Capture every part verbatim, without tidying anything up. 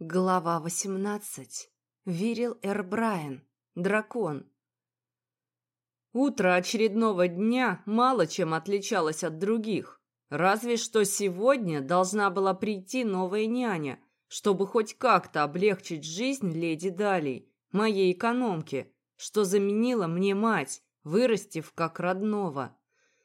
Глава восемнадцать. Вирил Эрбрайен. Дракон. Утро очередного дня мало чем отличалось от других. Разве что сегодня должна была прийти новая няня, чтобы хоть как-то облегчить жизнь леди Далии, моей экономки, что заменила мне мать, вырастив как родного.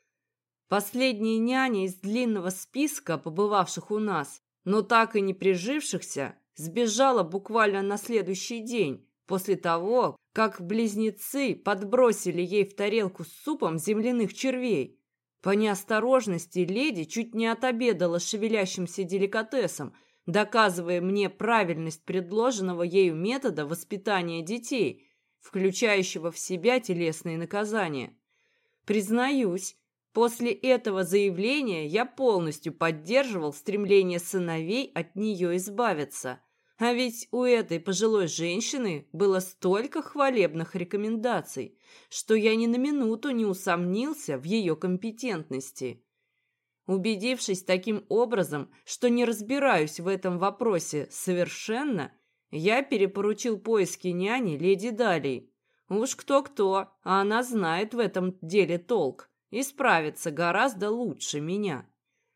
Последняя няня из длинного списка побывавших у нас, но так и не прижившихся, сбежала буквально на следующий день, после того, как близнецы подбросили ей в тарелку с супом земляных червей. По неосторожности леди чуть не отобедала шевелящимся деликатесом, доказывая мне правильность предложенного ею метода воспитания детей, включающего в себя телесные наказания. Признаюсь, после этого заявления я полностью поддерживал стремление сыновей от нее избавиться. А ведь у этой пожилой женщины было столько хвалебных рекомендаций, что я ни на минуту не усомнился в ее компетентности. Убедившись таким образом, что не разбираюсь в этом вопросе совершенно, я перепоручил поиски няни леди Далии. Уж кто-кто, а она знает в этом деле толк и справится гораздо лучше меня.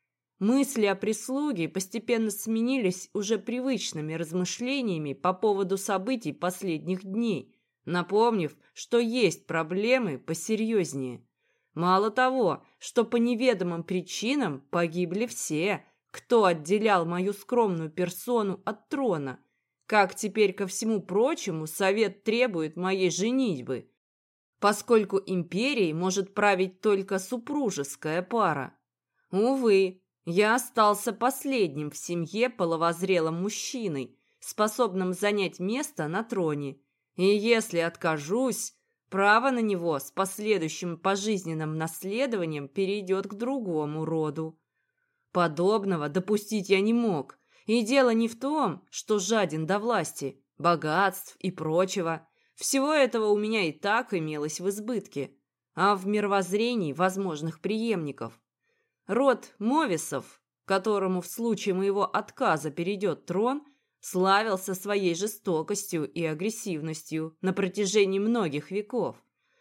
Мысли о прислуге постепенно сменились уже привычными размышлениями по поводу событий последних дней, напомнив, что есть проблемы посерьезнее. Мало того, что по неведомым причинам погибли все, кто отделял мою скромную персону от трона, как теперь ко всему прочему совет требует моей женитьбы, поскольку империей может править только супружеская пара. Увы, я остался последним в семье половозрелым мужчиной, способным занять место на троне. И если откажусь, право на него с последующим пожизненным наследованием перейдет к другому роду. Подобного допустить я не мог. И дело не в том, что жаден до власти, богатств и прочего. Всего этого у меня и так имелось в избытке, а в мировоззрении возможных преемников. Род Мовисов, которому в случае моего отказа перейдет трон, славился своей жестокостью и агрессивностью на протяжении многих веков.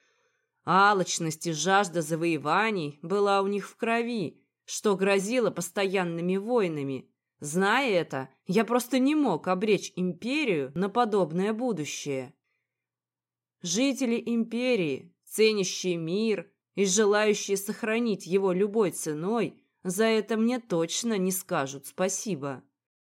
Алчность и жажда завоеваний была у них в крови, что грозило постоянными войнами. Зная это, я просто не мог обречь империю на подобное будущее. Жители империи, ценящие мир и желающие сохранить его любой ценой, за это мне точно не скажут спасибо.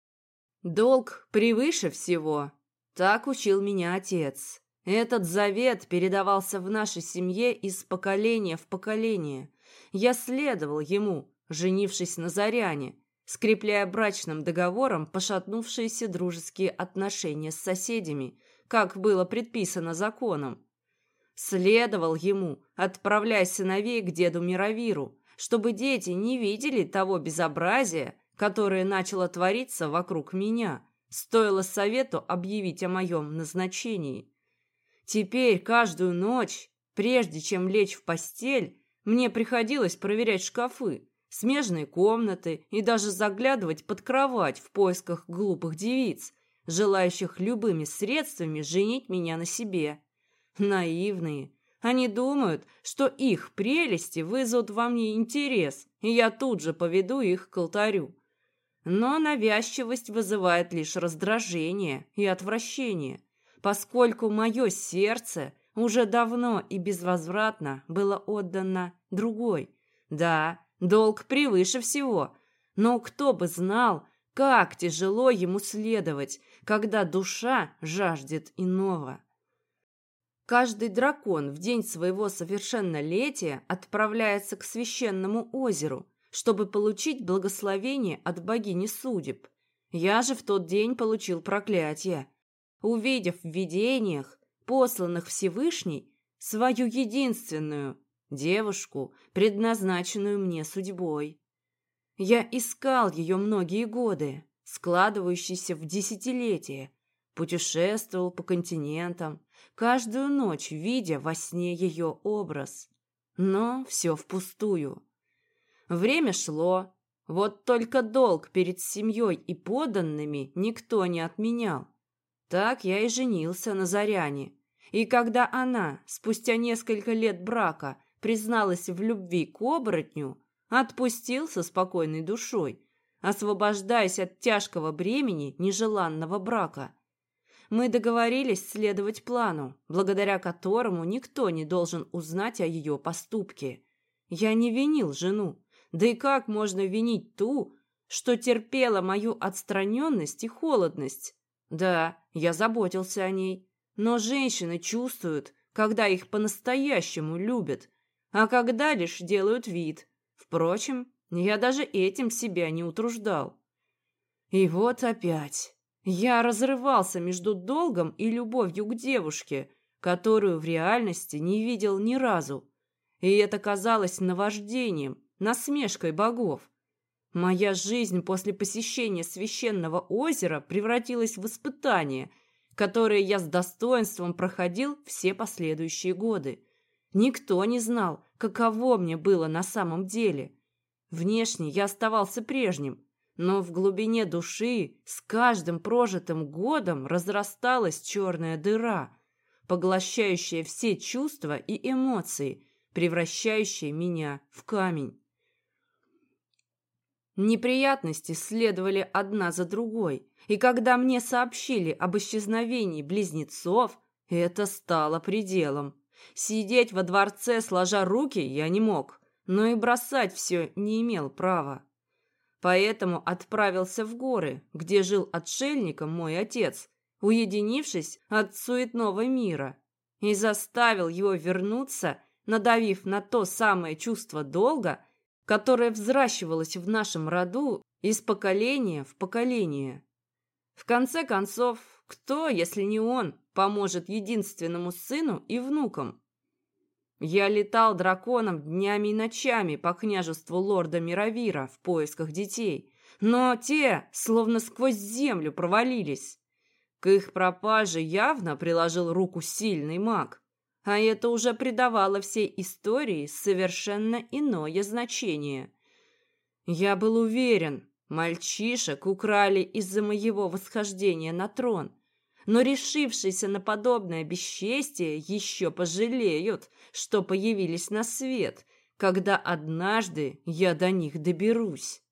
Долг превыше всего, так учил меня отец. Этот завет передавался в нашей семье из поколения в поколение. Я следовал ему, женившись на Заряне, скрепляя брачным договором пошатнувшиеся дружеские отношения с соседями, как было предписано законом. Следовал ему, отправляя сыновей к деду Мировиру, чтобы дети не видели того безобразия, которое начало твориться вокруг меня, стоило совету объявить о моем назначении. Теперь каждую ночь, прежде чем лечь в постель, мне приходилось проверять шкафы, смежные комнаты и даже заглядывать под кровать в поисках глупых девиц, желающих любыми средствами женить меня на себе. Наивные. Они думают, что их прелести вызовут во мне интерес, и я тут же поведу их к алтарю. Но навязчивость вызывает лишь раздражение и отвращение, поскольку мое сердце уже давно и безвозвратно было отдано другой. Да, долг превыше всего, но кто бы знал, как тяжело ему следовать, когда душа жаждет иного. Каждый дракон в день своего совершеннолетия отправляется к священному озеру, чтобы получить благословение от богини судеб. Я же в тот день получил проклятие, увидев в видениях, посланных Всевышней, свою единственную девушку, предназначенную мне судьбой. Я искал ее многие годы, складывающиеся в десятилетия, путешествовал по континентам, каждую ночь видя во сне ее образ. Но все впустую. Время шло, Вот только долг перед семьей и подданными никто не отменял. Так я и женился на Заряне. И когда она, спустя несколько лет брака, призналась в любви к оборотню, отпустил со спокойной душой, освобождаясь от тяжкого бремени нежеланного брака. Мы договорились следовать плану, благодаря которому никто не должен узнать о ее поступке. Я не винил жену, да и как можно винить ту, что терпела мою отстраненность и холодность? Да, я заботился о ней, но женщины чувствуют, когда их по-настоящему любят, а когда лишь делают вид. Впрочем, я даже этим себя не утруждал. И вот опять. Я разрывался между долгом и любовью к девушке, которую в реальности не видел ни разу. И это казалось наваждением, насмешкой богов. Моя жизнь после посещения священного озера превратилась в испытание, которое я с достоинством проходил все последующие годы. Никто не знал, каково мне было на самом деле. Внешне я оставался прежним, но в глубине души с каждым прожитым годом разрасталась черная дыра, поглощающая все чувства и эмоции, превращающая меня в камень. Неприятности следовали одна за другой, и когда мне сообщили об исчезновении близнецов, это стало пределом. Сидеть во дворце, сложа руки, я не мог, но и бросать все не имел права. Поэтому отправился в горы, где жил отшельником мой отец, уединившись от суетного мира, и заставил его вернуться, надавив на то самое чувство долга, которое взращивалось в нашем роду из поколения в поколение. В конце концов, кто, если не он, поможет единственному сыну и внукам? Я летал драконом днями и ночами по княжеству лорда Мировира в поисках детей, но те словно сквозь землю провалились. К их пропаже явно приложил руку сильный маг, а это уже придавало всей истории совершенно иное значение. Я был уверен, мальчишек украли из-за моего восхождения на трон, но решившиеся на подобное бесчестие еще пожалеют, что появились на свет, когда однажды я до них доберусь.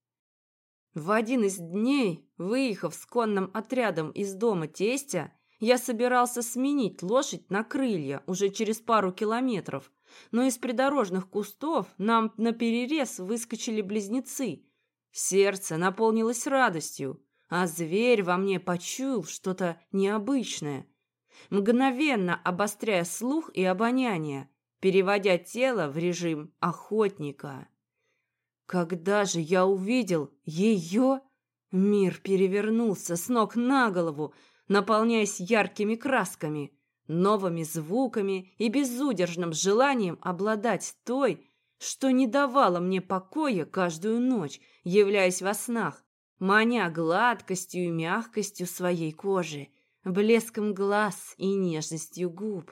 В один из дней, выехав с конным отрядом из дома тестя, я собирался сменить лошадь на крылья уже через пару километров, но из придорожных кустов нам наперерез выскочили близнецы. Сердце наполнилось радостью, а зверь во мне почуял что-то необычное, мгновенно обостряя слух и обоняние, переводя тело в режим охотника. Когда же я увидел ее, мир перевернулся с ног на голову, наполняясь яркими красками, новыми звуками и безудержным желанием обладать той, что не давало мне покоя каждую ночь, являясь во снах, маня гладкостью и мягкостью своей кожи, блеском глаз и нежностью губ.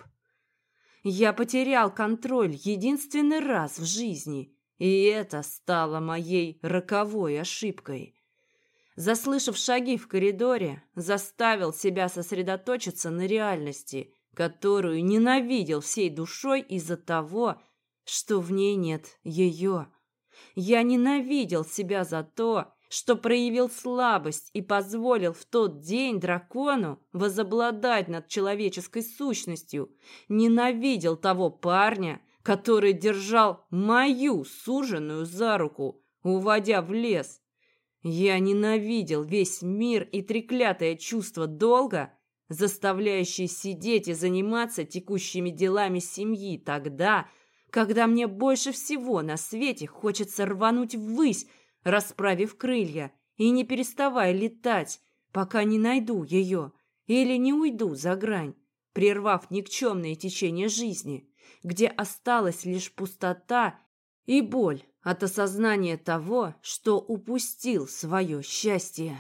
Я потерял контроль единственный раз в жизни, и это стало моей роковой ошибкой. Заслышав шаги в коридоре, заставил себя сосредоточиться на реальности, которую ненавидел всей душой из-за того, что в ней нет ее. Я ненавидел себя за то, что проявил слабость и позволил в тот день дракону возобладать над человеческой сущностью. Ненавидел того парня, который держал мою суженую за руку, уводя в лес. Я ненавидел весь мир и треклятое чувство долга, заставляющее сидеть и заниматься текущими делами семьи тогда, когда мне больше всего на свете хочется рвануть ввысь, расправив крылья и не переставая летать, пока не найду ее или не уйду за грань, прервав никчемное течение жизни, где осталась лишь пустота и боль от осознания того, что упустил свое счастье.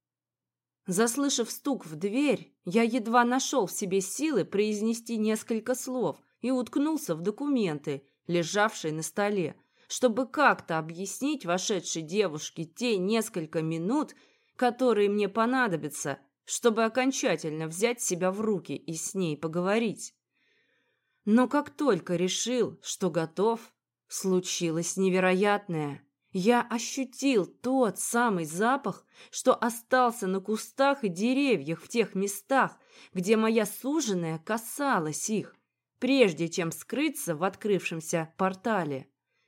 Заслышав стук в дверь, я едва нашел в себе силы произнести несколько слов и уткнулся в документы, лежавшие на столе, чтобы как-то объяснить вошедшей девушке те несколько минут, которые мне понадобятся, чтобы окончательно взять себя в руки и с ней поговорить. Но как только решил, что готов, случилось невероятное. Я ощутил тот самый запах, что остался на кустах и деревьях в тех местах, где моя суженая касалась их, прежде чем скрыться в открывшемся портале.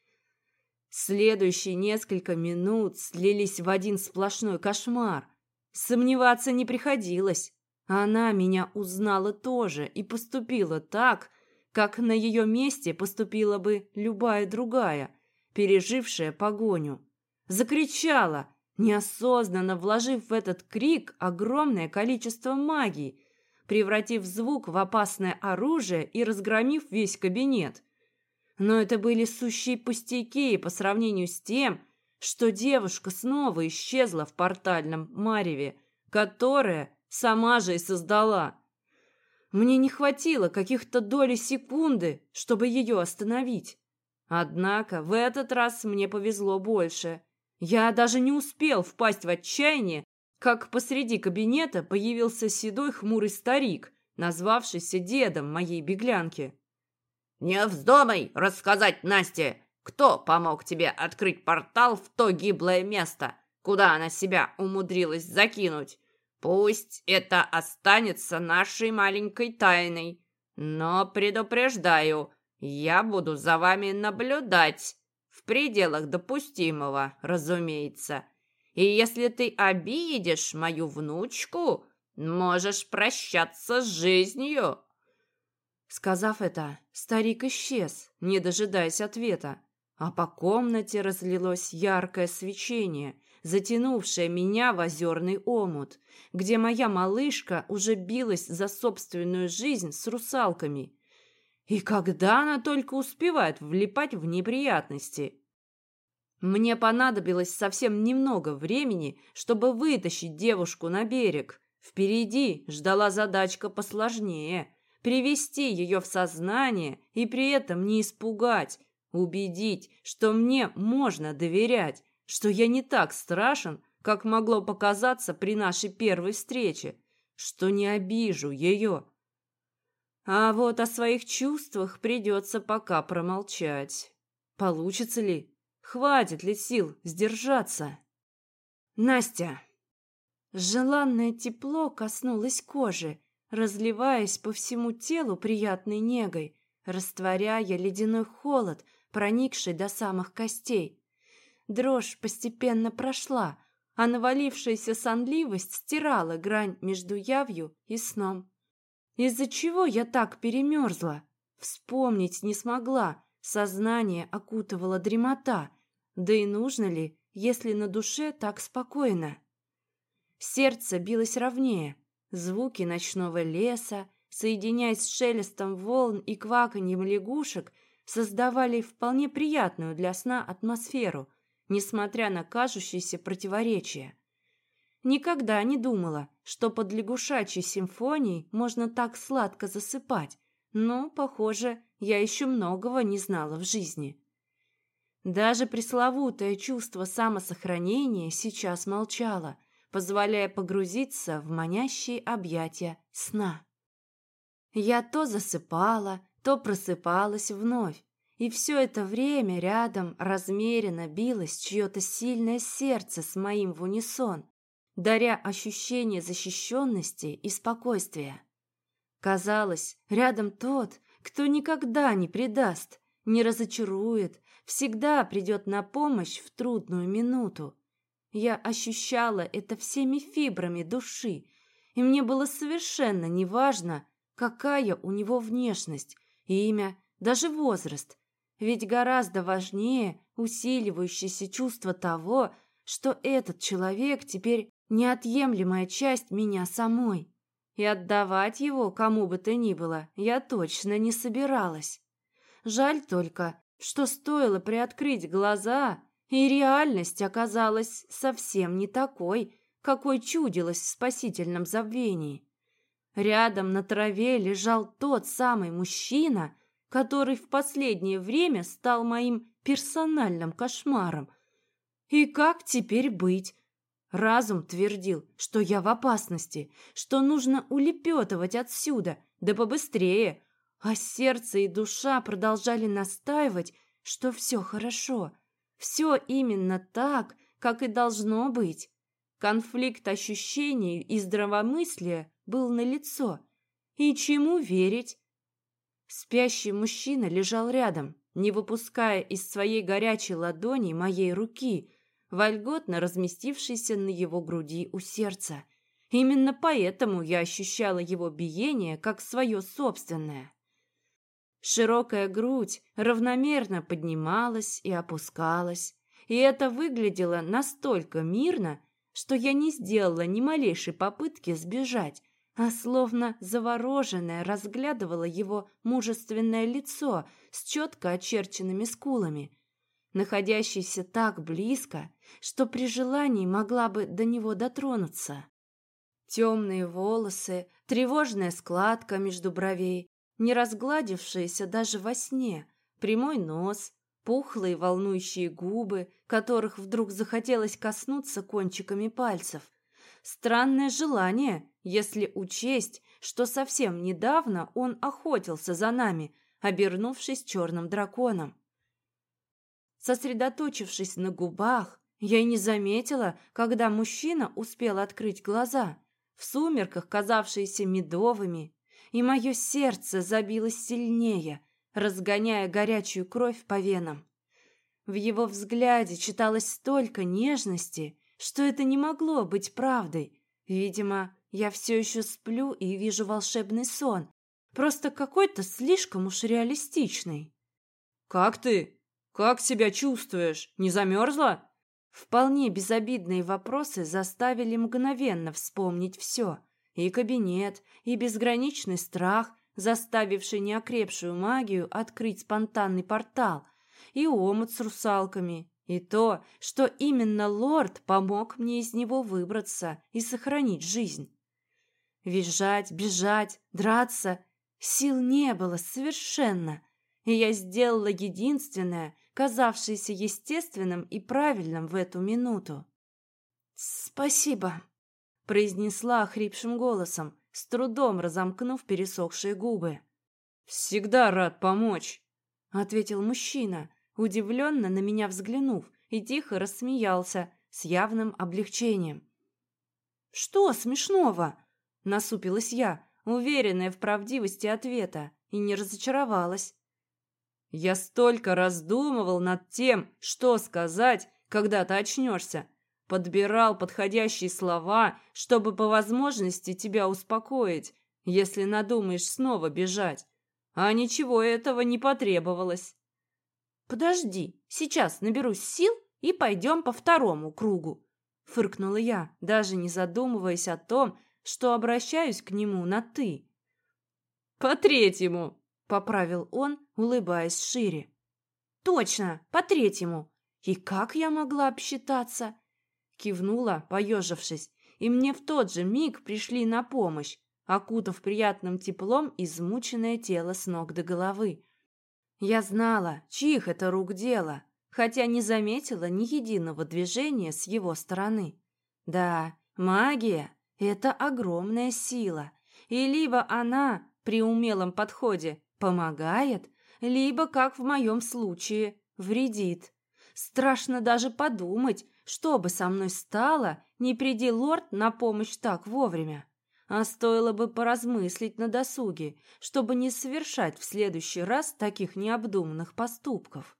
Следующие несколько минут слились в один сплошной кошмар. Сомневаться не приходилось. Она меня узнала тоже и поступила так, как на ее месте поступила бы любая другая, пережившая погоню. Закричала, неосознанно вложив в этот крик огромное количество магии, превратив звук в опасное оружие и разгромив весь кабинет. Но это были сущие пустяки по сравнению с тем, что девушка снова исчезла в портальном мареве, которое сама же и создала. Мне не хватило каких-то долей секунды, чтобы ее остановить. Однако в этот раз мне повезло больше. Я даже не успел впасть в отчаяние, как посреди кабинета появился седой хмурый старик, назвавшийся дедом моей беглянки. «Не вздумай рассказать Насте, кто помог тебе открыть портал в то гиблое место, куда она себя умудрилась закинуть. Пусть это останется нашей маленькой тайной, но предупреждаю, я буду за вами наблюдать, в пределах допустимого, разумеется. И если ты обидишь мою внучку, можешь прощаться с жизнью». Сказав это, старик исчез, не дожидаясь ответа, а по комнате разлилось яркое свечение, затянувшее меня в озерный омут, где моя малышка уже билась за собственную жизнь с русалками. И когда она только успевает влипать в неприятности? Мне понадобилось совсем немного времени, чтобы вытащить девушку на берег. Впереди ждала задачка посложнее — привести ее в сознание и при этом не испугать, убедить, что мне можно доверять, что я не так страшен, как могло показаться при нашей первой встрече, что не обижу ее. А вот о своих чувствах придется пока промолчать. Получится ли? Хватит ли сил сдержаться? Настя. Желанное тепло коснулось кожи, разливаясь по всему телу приятной негой, растворяя ледяной холод, проникший до самых костей. Дрожь постепенно прошла, а навалившаяся сонливость стирала грань между явью и сном. Из-за чего я так перемерзла? Вспомнить не смогла, сознание окутывала дремота. Да и нужно ли, если на душе так спокойно? Сердце билось ровнее. Звуки ночного леса, соединяясь с шелестом волн и кваканьем лягушек, создавали вполне приятную для сна атмосферу, несмотря на кажущиеся противоречия. Никогда не думала, что под лягушачьей симфонией можно так сладко засыпать, но, похоже, я еще многого не знала в жизни. Даже пресловутое чувство самосохранения сейчас молчало, позволяя погрузиться в манящие объятия сна. Я то засыпала, то просыпалась вновь, и все это время рядом размеренно билось чье-то сильное сердце с моим в унисон, даря ощущение защищенности и спокойствия. Казалось, рядом тот, кто никогда не предаст, не разочарует, всегда придет на помощь в трудную минуту. Я ощущала это всеми фибрами души, и мне было совершенно неважно, какая у него внешность, имя, даже возраст, ведь гораздо важнее усиливающееся чувство того, что этот человек теперь неотъемлемая часть меня самой, и отдавать его кому бы то ни было я точно не собиралась. Жаль только, что стоило приоткрыть глаза, и реальность оказалась совсем не такой, какой чудилась в спасительном забвении. Рядом на траве лежал тот самый мужчина, который в последнее время стал моим персональным кошмаром. И как теперь быть? Разум твердил, что я в опасности, что нужно улепетывать отсюда, да побыстрее, а сердце и душа продолжали настаивать, что все хорошо, все именно так, как и должно быть. Конфликт ощущений и здравомыслия был налицо. И чему верить? Спящий мужчина лежал рядом, не выпуская из своей горячей ладони моей руки, вольготно разместившейся на его груди у сердца. Именно поэтому я ощущала его биение как свое собственное. Широкая грудь равномерно поднималась и опускалась, и это выглядело настолько мирно, что я не сделала ни малейшей попытки сбежать, а словно завороженная разглядывала его мужественное лицо с четко очерченными скулами, находящееся так близко, что при желании могла бы до него дотронуться. Темные волосы, тревожная складка между бровей, не разгладившаяся даже во сне, прямой нос, пухлые волнующие губы, которых вдруг захотелось коснуться кончиками пальцев. Странное желание, если учесть, что совсем недавно он охотился за нами, обернувшись черным драконом. Сосредоточившись на губах, я и не заметила, когда мужчина успел открыть глаза, в сумерках казавшиеся медовыми, и мое сердце забилось сильнее, разгоняя горячую кровь по венам. В его взгляде читалось столько нежности, что это не могло быть правдой. Видимо, я все еще сплю и вижу волшебный сон, просто какой-то слишком уж реалистичный. «Как ты? Как себя чувствуешь? Не замерзла?» Вполне безобидные вопросы заставили мгновенно вспомнить все. И кабинет, и безграничный страх, заставивший неокрепшую магию открыть спонтанный портал, и омут с русалками, и то, что именно лорд помог мне из него выбраться и сохранить жизнь. Визжать, бежать, драться сил не было совершенно, и я сделала единственное, казавшееся естественным и правильным в эту минуту. «Спасибо», — произнесла охрипшим голосом, с трудом разомкнув пересохшие губы. «Всегда рад помочь», — ответил мужчина, удивленно на меня взглянув, и тихо рассмеялся с явным облегчением. «Что смешного?» — насупилась я, уверенная в правдивости ответа, и не разочаровалась. «Я столько раздумывал над тем, что сказать, когда ты очнешься. Подбирал подходящие слова, чтобы по возможности тебя успокоить, если надумаешь снова бежать. А ничего этого не потребовалось». «Подожди, сейчас наберусь сил и пойдем по второму кругу», — фыркнула я, даже не задумываясь о том, что обращаюсь к нему на «ты». «По третьему», — поправил он, улыбаясь шире. «Точно, по третьему. И как я могла обсчитаться?» Кивнула, поежившись, и мне в тот же миг пришли на помощь, окутав приятным теплом измученное тело с ног до головы. Я знала, чьих это рук дело, хотя не заметила ни единого движения с его стороны. Да, магия — это огромная сила, и либо она при умелом подходе помогает, либо, как в моем случае, вредит. Страшно даже подумать, что бы со мной стало, не приди лорд на помощь так вовремя. А стоило бы поразмыслить на досуге, чтобы не совершать в следующий раз таких необдуманных поступков.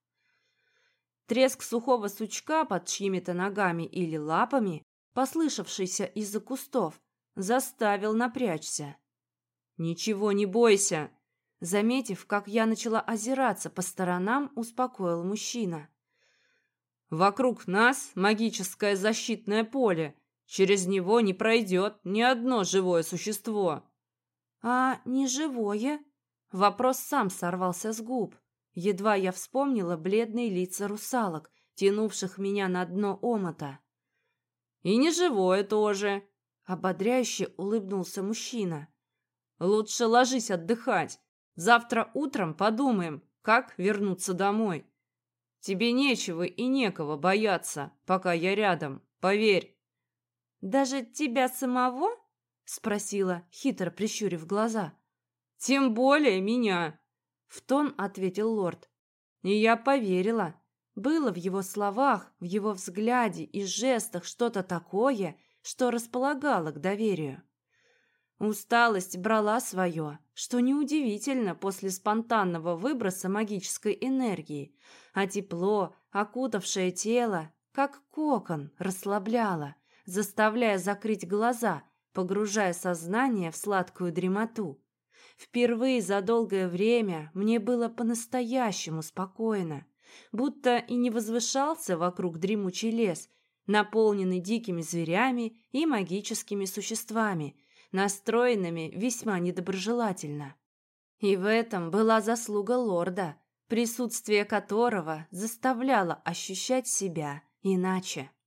Треск сухого сучка под чьими-то ногами или лапами, послышавшийся из-за кустов, заставил напрячься. «Ничего не бойся!» Заметив, как я начала озираться по сторонам, успокоил мужчина. «Вокруг нас магическое защитное поле. Через него не пройдет ни одно живое существо». «А не живое?» Вопрос сам сорвался с губ. Едва я вспомнила бледные лица русалок, тянувших меня на дно омота. «И не живое тоже», — ободряюще улыбнулся мужчина. «Лучше ложись отдыхать. Завтра утром подумаем, как вернуться домой. Тебе нечего и некого бояться, пока я рядом, поверь». «Даже тебя самого?» — спросила, хитро прищурив глаза. «Тем более меня», — в тон ответил лорд. И я поверила. Было в его словах, в его взгляде и жестах что-то такое, что располагало к доверию. Усталость брала свое, что неудивительно после спонтанного выброса магической энергии, а тепло, окутавшее тело, как кокон, расслабляло, заставляя закрыть глаза, погружая сознание в сладкую дремоту. Впервые за долгое время мне было по-настоящему спокойно, будто и не возвышался вокруг дремучий лес, наполненный дикими зверями и магическими существами, настроенными весьма недоброжелательно. И в этом была заслуга лорда, присутствие которого заставляло ощущать себя иначе.